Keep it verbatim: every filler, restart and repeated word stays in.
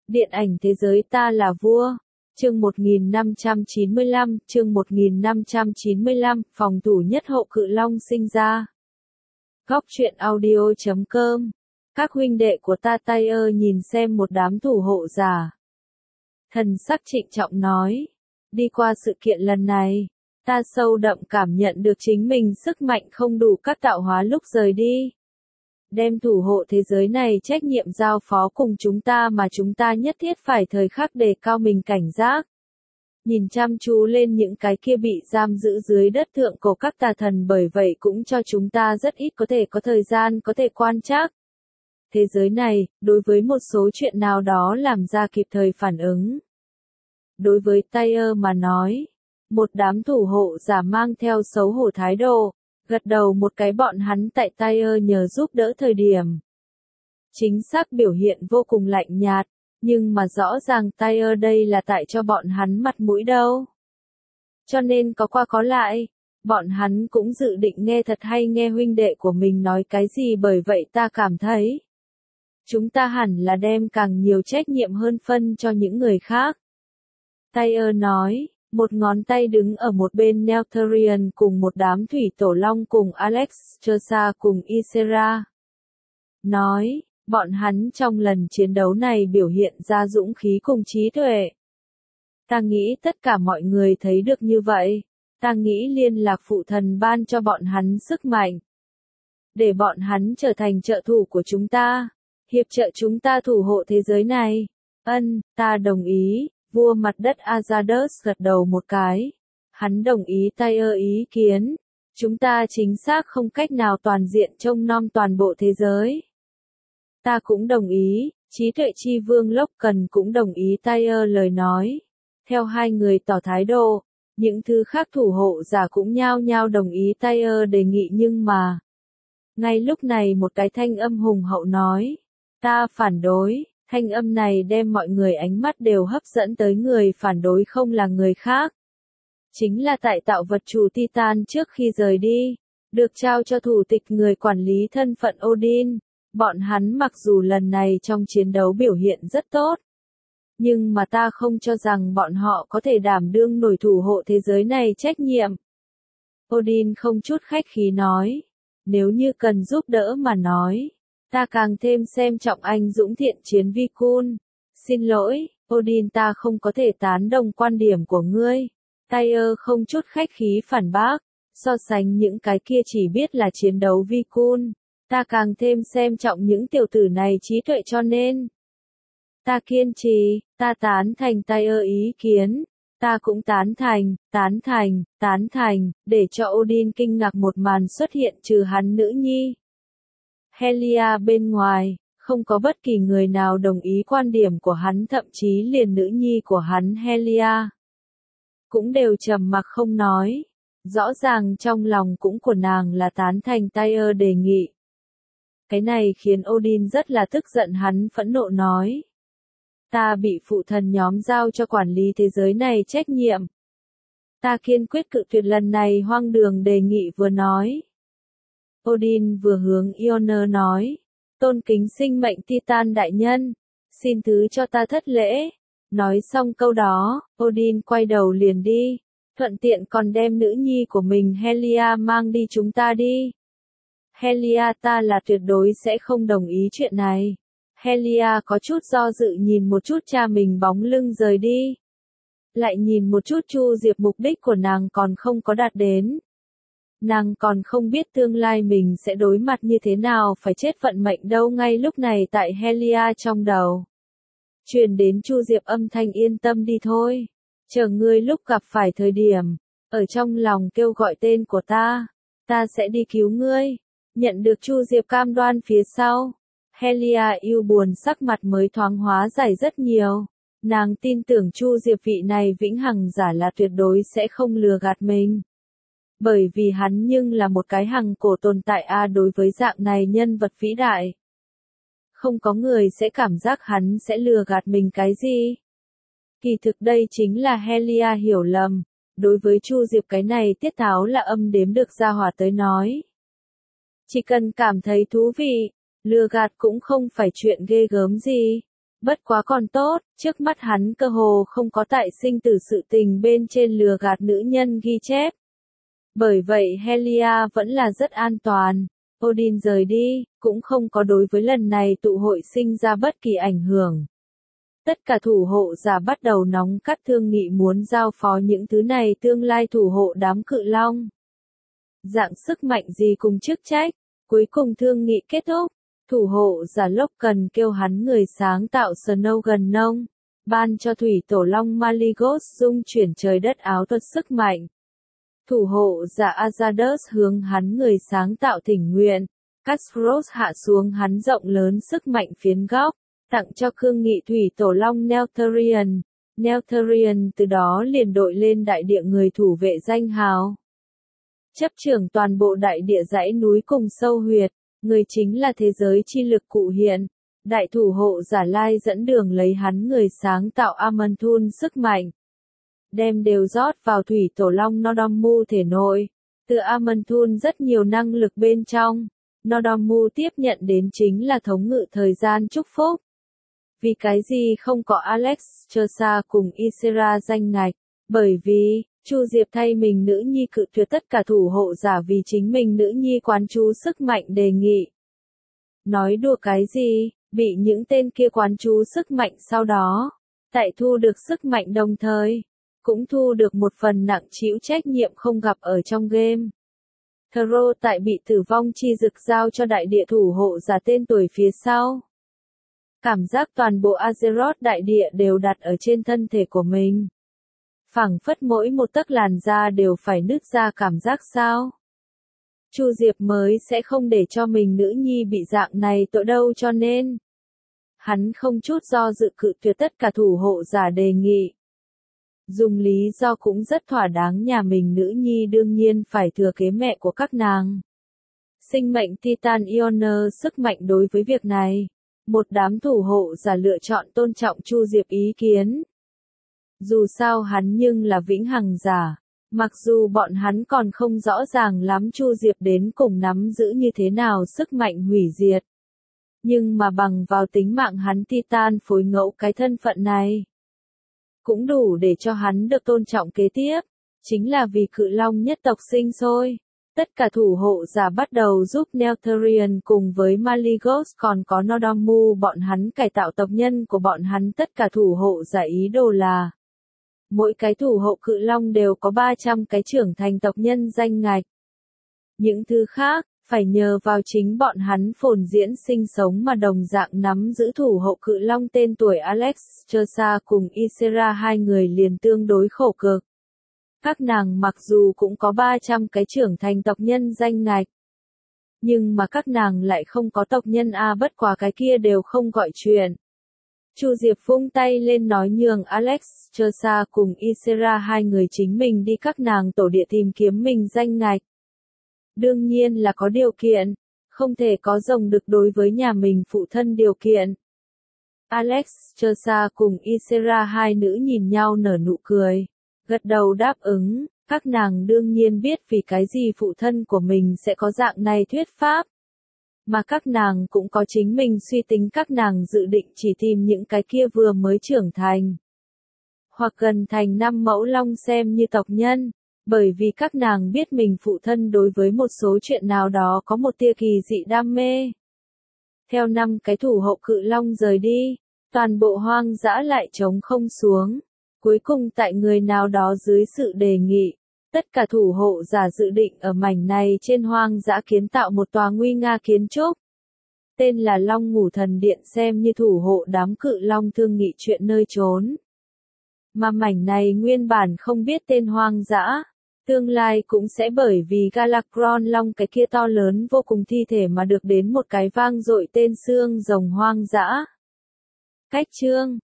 Điện ảnh thế giới ta là vua. Chương một nghìn năm trăm chín mươi lăm, chương một nghìn năm trăm chín mươi lăm, phòng thủ nhất hậu Cự Long sinh ra. Góc truyện audio chấm com. Các huynh đệ của ta Tyr nhìn xem một đám thủ hộ giả. Thần sắc trịnh trọng nói, đi qua sự kiện lần này, ta sâu đậm cảm nhận được chính mình sức mạnh không đủ các tạo hóa lúc rời đi. Đem thủ hộ thế giới này trách nhiệm giao phó cùng chúng ta mà chúng ta nhất thiết phải thời khắc đề cao mình cảnh giác. Nhìn chăm chú lên những cái kia bị giam giữ dưới đất thượng cổ các tà thần, bởi vậy cũng cho chúng ta rất ít có thể có thời gian có thể quan trắc. Thế giới này, đối với một số chuyện nào đó làm ra kịp thời phản ứng. Đối với Tyr mà nói, một đám thủ hộ giả mang theo xấu hổ thái độ, gật đầu một cái bọn hắn tại Tyr nhờ giúp đỡ thời điểm. Chính xác biểu hiện vô cùng lạnh nhạt, nhưng mà rõ ràng Tyr đây là tại cho bọn hắn mặt mũi đâu. Cho nên có qua có lại, bọn hắn cũng dự định nghe thật hay nghe huynh đệ của mình nói cái gì, bởi vậy ta cảm thấy chúng ta hẳn là đem càng nhiều trách nhiệm hơn phân cho những người khác. Tyr nói, một ngón tay đứng ở một bên Neltharion cùng một đám thủy tổ long cùng Alex, Chersa cùng Ysera. Nói, bọn hắn trong lần chiến đấu này biểu hiện ra dũng khí cùng trí tuệ. Ta nghĩ tất cả mọi người thấy được như vậy. Ta nghĩ liên lạc phụ thần ban cho bọn hắn sức mạnh. Để bọn hắn trở thành trợ thủ của chúng ta. Hiệp trợ chúng ta thủ hộ thế giới này. Ân, ta đồng ý. Vua mặt đất Azados gật đầu một cái. Hắn đồng ý Tyr ý kiến. Chúng ta chính xác không cách nào toàn diện trông nom toàn bộ thế giới. Ta cũng đồng ý, trí tuệ chi vương Loken cũng đồng ý Tyr lời nói. Theo hai người tỏ thái độ, những thứ khác thủ hộ giả cũng nhao nhao đồng ý Tyr đề nghị, nhưng mà. Ngay lúc này một cái thanh âm hùng hậu nói. Ta phản đối. Thanh âm này đem mọi người ánh mắt đều hấp dẫn tới người phản đối không là người khác. Chính là tại tạo vật chủ Titan trước khi rời đi, được trao cho thủ tịch người quản lý thân phận Odin. Bọn hắn mặc dù lần này trong chiến đấu biểu hiện rất tốt, nhưng mà ta không cho rằng bọn họ có thể đảm đương nổi thủ hộ thế giới này trách nhiệm. Odin không chút khách khí nói, nếu như cần giúp đỡ mà nói. Ta càng thêm xem trọng anh dũng thiện chiến Vikun. Xin lỗi, Odin, ta không có thể tán đồng quan điểm của ngươi. Tyr không chút khách khí phản bác. So sánh những cái kia chỉ biết là chiến đấu Vikun, ta càng thêm xem trọng những tiểu tử này trí tuệ, cho nên. Ta kiên trì, ta tán thành Tyr ý kiến. Ta cũng tán thành, tán thành, tán thành, để cho Odin kinh ngạc một màn xuất hiện trừ hắn nữ nhi Helia bên ngoài, không có bất kỳ người nào đồng ý quan điểm của hắn, thậm chí liền nữ nhi của hắn Helia cũng đều trầm mặc không nói. Rõ ràng trong lòng cũng của nàng là tán thành Tyr đề nghị. Cái này khiến Odin rất là tức giận, hắn phẫn nộ nói. Ta bị phụ thần nhóm giao cho quản lý thế giới này trách nhiệm. Ta kiên quyết cự tuyệt lần này hoang đường đề nghị. Vừa nói, Odin vừa hướng Ioner nói, tôn kính sinh mệnh Titan đại nhân, xin thứ cho ta thất lễ. Nói xong câu đó, Odin quay đầu liền đi, thuận tiện còn đem nữ nhi của mình Helia mang đi. Chúng ta đi. Helia, ta là tuyệt đối sẽ không đồng ý chuyện này. Helia có chút do dự nhìn một chút cha mình bóng lưng rời đi. Lại nhìn một chút Chu Diệp, mục đích của nàng còn không có đạt đến. Nàng còn không biết tương lai mình sẽ đối mặt như thế nào, phải chết vận mệnh đâu. Ngay lúc này tại Helia trong đầu truyền đến Chu Diệp âm thanh, yên tâm đi thôi. Chờ ngươi lúc gặp phải thời điểm, ở trong lòng kêu gọi tên của ta, ta sẽ đi cứu ngươi. Nhận được Chu Diệp cam đoan phía sau, Helia yêu buồn sắc mặt mới thoáng hóa giải rất nhiều. Nàng tin tưởng Chu Diệp vị này vĩnh hằng giả là tuyệt đối sẽ không lừa gạt mình. Bởi vì hắn nhưng là một cái hằng cổ tồn tại a, đối với dạng này nhân vật vĩ đại. Không có người sẽ cảm giác hắn sẽ lừa gạt mình cái gì. Kỳ thực đây chính là Helia hiểu lầm. Đối với Chu Diệp cái này tiết tháo là âm đếm được ra hỏa tới nói. Chỉ cần cảm thấy thú vị, lừa gạt cũng không phải chuyện ghê gớm gì. Bất quá còn tốt, trước mắt hắn cơ hồ không có tại sinh tử sự tình bên trên lừa gạt nữ nhân ghi chép. Bởi vậy Helia vẫn là rất an toàn. Odin rời đi, cũng không có đối với lần này tụ hội sinh ra bất kỳ ảnh hưởng. Tất cả thủ hộ giả bắt đầu nóng cắt thương nghị muốn giao phó những thứ này tương lai thủ hộ đám cự long. Dạng sức mạnh gì cùng chức trách, cuối cùng thương nghị kết thúc. Thủ hộ giả Lốc cần kêu hắn người sáng tạo Snow gần nông, ban cho thủy tổ long Malygos dung chuyển trời đất áo thuật sức mạnh. Thủ hộ giả Azados hướng hắn người sáng tạo thỉnh nguyện, Castros hạ xuống hắn rộng lớn sức mạnh phiến góc, tặng cho cương nghị thủy tổ long Neltharion. Neltharion từ đó liền đội lên đại địa người thủ vệ danh hào. Chấp trưởng toàn bộ đại địa dãy núi cùng sâu huyệt, người chính là thế giới chi lực cụ hiện. Đại thủ hộ giả Lai dẫn đường lấy hắn người sáng tạo Amanthun sức mạnh. Đem đều rót vào thủy tổ long Nodomu thể nội. Từ Amanthun rất nhiều năng lực bên trong. Nodomu tiếp nhận đến chính là thống ngự thời gian chúc phúc. Vì cái gì không có Alex, Chersa cùng Ysera danh ngạch? Bởi vì, Chu Diệp thay mình nữ nhi cự tuyệt tất cả thủ hộ giả vì chính mình nữ nhi quán chú sức mạnh đề nghị. Nói đùa cái gì, bị những tên kia quán chú sức mạnh sau đó. Tại thu được sức mạnh đồng thời, cũng thu được một phần nặng chịu trách nhiệm không gặp ở trong game. Thro tại bị tử vong chi dực giao cho đại địa thủ hộ giả tên tuổi phía sau. Cảm giác toàn bộ Azeroth đại địa đều đặt ở trên thân thể của mình. Phảng phất mỗi một tấc làn da đều phải nứt ra cảm giác sao. Chu Diệp mới sẽ không để cho mình nữ nhi bị dạng này tội đâu cho nên. Hắn không chút do dự cự tuyệt tất cả thủ hộ giả đề nghị. Dùng lý do cũng rất thỏa đáng nhà mình nữ nhi đương nhiên phải thừa kế mẹ của các nàng. Sinh mệnh Titan Ioner sức mạnh đối với việc này. Một đám thủ hộ giả lựa chọn tôn trọng Chu Diệp ý kiến. Dù sao hắn nhưng là vĩnh hằng giả. Mặc dù bọn hắn còn không rõ ràng lắm Chu Diệp đến cùng nắm giữ như thế nào sức mạnh hủy diệt. Nhưng mà bằng vào tính mạng hắn Titan phối ngẫu cái thân phận này. Cũng đủ để cho hắn được tôn trọng kế tiếp. Chính là vì cự long nhất tộc sinh sôi. Tất cả thủ hộ giả bắt đầu giúp Neltharion cùng với Malygos còn có Nodomu bọn hắn cải tạo tộc nhân của bọn hắn tất cả thủ hộ giả ý đồ là. Mỗi cái thủ hộ cự long đều có ba trăm cái trưởng thành tộc nhân danh ngạch. Những thứ khác, phải nhờ vào chính bọn hắn phồn diễn sinh sống mà đồng dạng nắm giữ thủ hộ cự long tên tuổi Alex, Chersa cùng Ysera hai người liền tương đối khổ cực. Các nàng mặc dù cũng có ba trăm cái trưởng thành tộc nhân danh ngạch. Nhưng mà các nàng lại không có tộc nhân A bất quá cái kia đều không gọi chuyện. Chu Diệp vung tay lên nói nhường Alex, Chersa cùng Ysera hai người chính mình đi các nàng tổ địa tìm kiếm mình danh ngạch. Đương nhiên là có điều kiện, không thể có rồng đực đối với nhà mình phụ thân điều kiện. Alex, Chersa cùng Ysera hai nữ nhìn nhau nở nụ cười, gật đầu đáp ứng, các nàng đương nhiên biết vì cái gì phụ thân của mình sẽ có dạng này thuyết pháp. Mà các nàng cũng có chính mình suy tính các nàng dự định chỉ tìm những cái kia vừa mới trưởng thành. Hoặc gần thành năm mẫu long xem như tộc nhân. Bởi vì các nàng biết mình phụ thân đối với một số chuyện nào đó có một tia kỳ dị đam mê. Theo năm cái thủ hộ cự long rời đi, toàn bộ hoang dã lại trống không xuống. Cuối cùng tại người nào đó dưới sự đề nghị, tất cả thủ hộ giả dự định ở mảnh này trên hoang dã kiến tạo một tòa nguy nga kiến trúc. Tên là Long Ngủ Thần Điện xem như thủ hộ đám cự long thương nghị chuyện nơi trốn. Mà mảnh này nguyên bản không biết tên hoang dã. Tương lai cũng sẽ bởi vì Galakron long cái kia to lớn vô cùng thi thể mà được đến một cái vang dội tên xương rồng hoang dã. Cách chương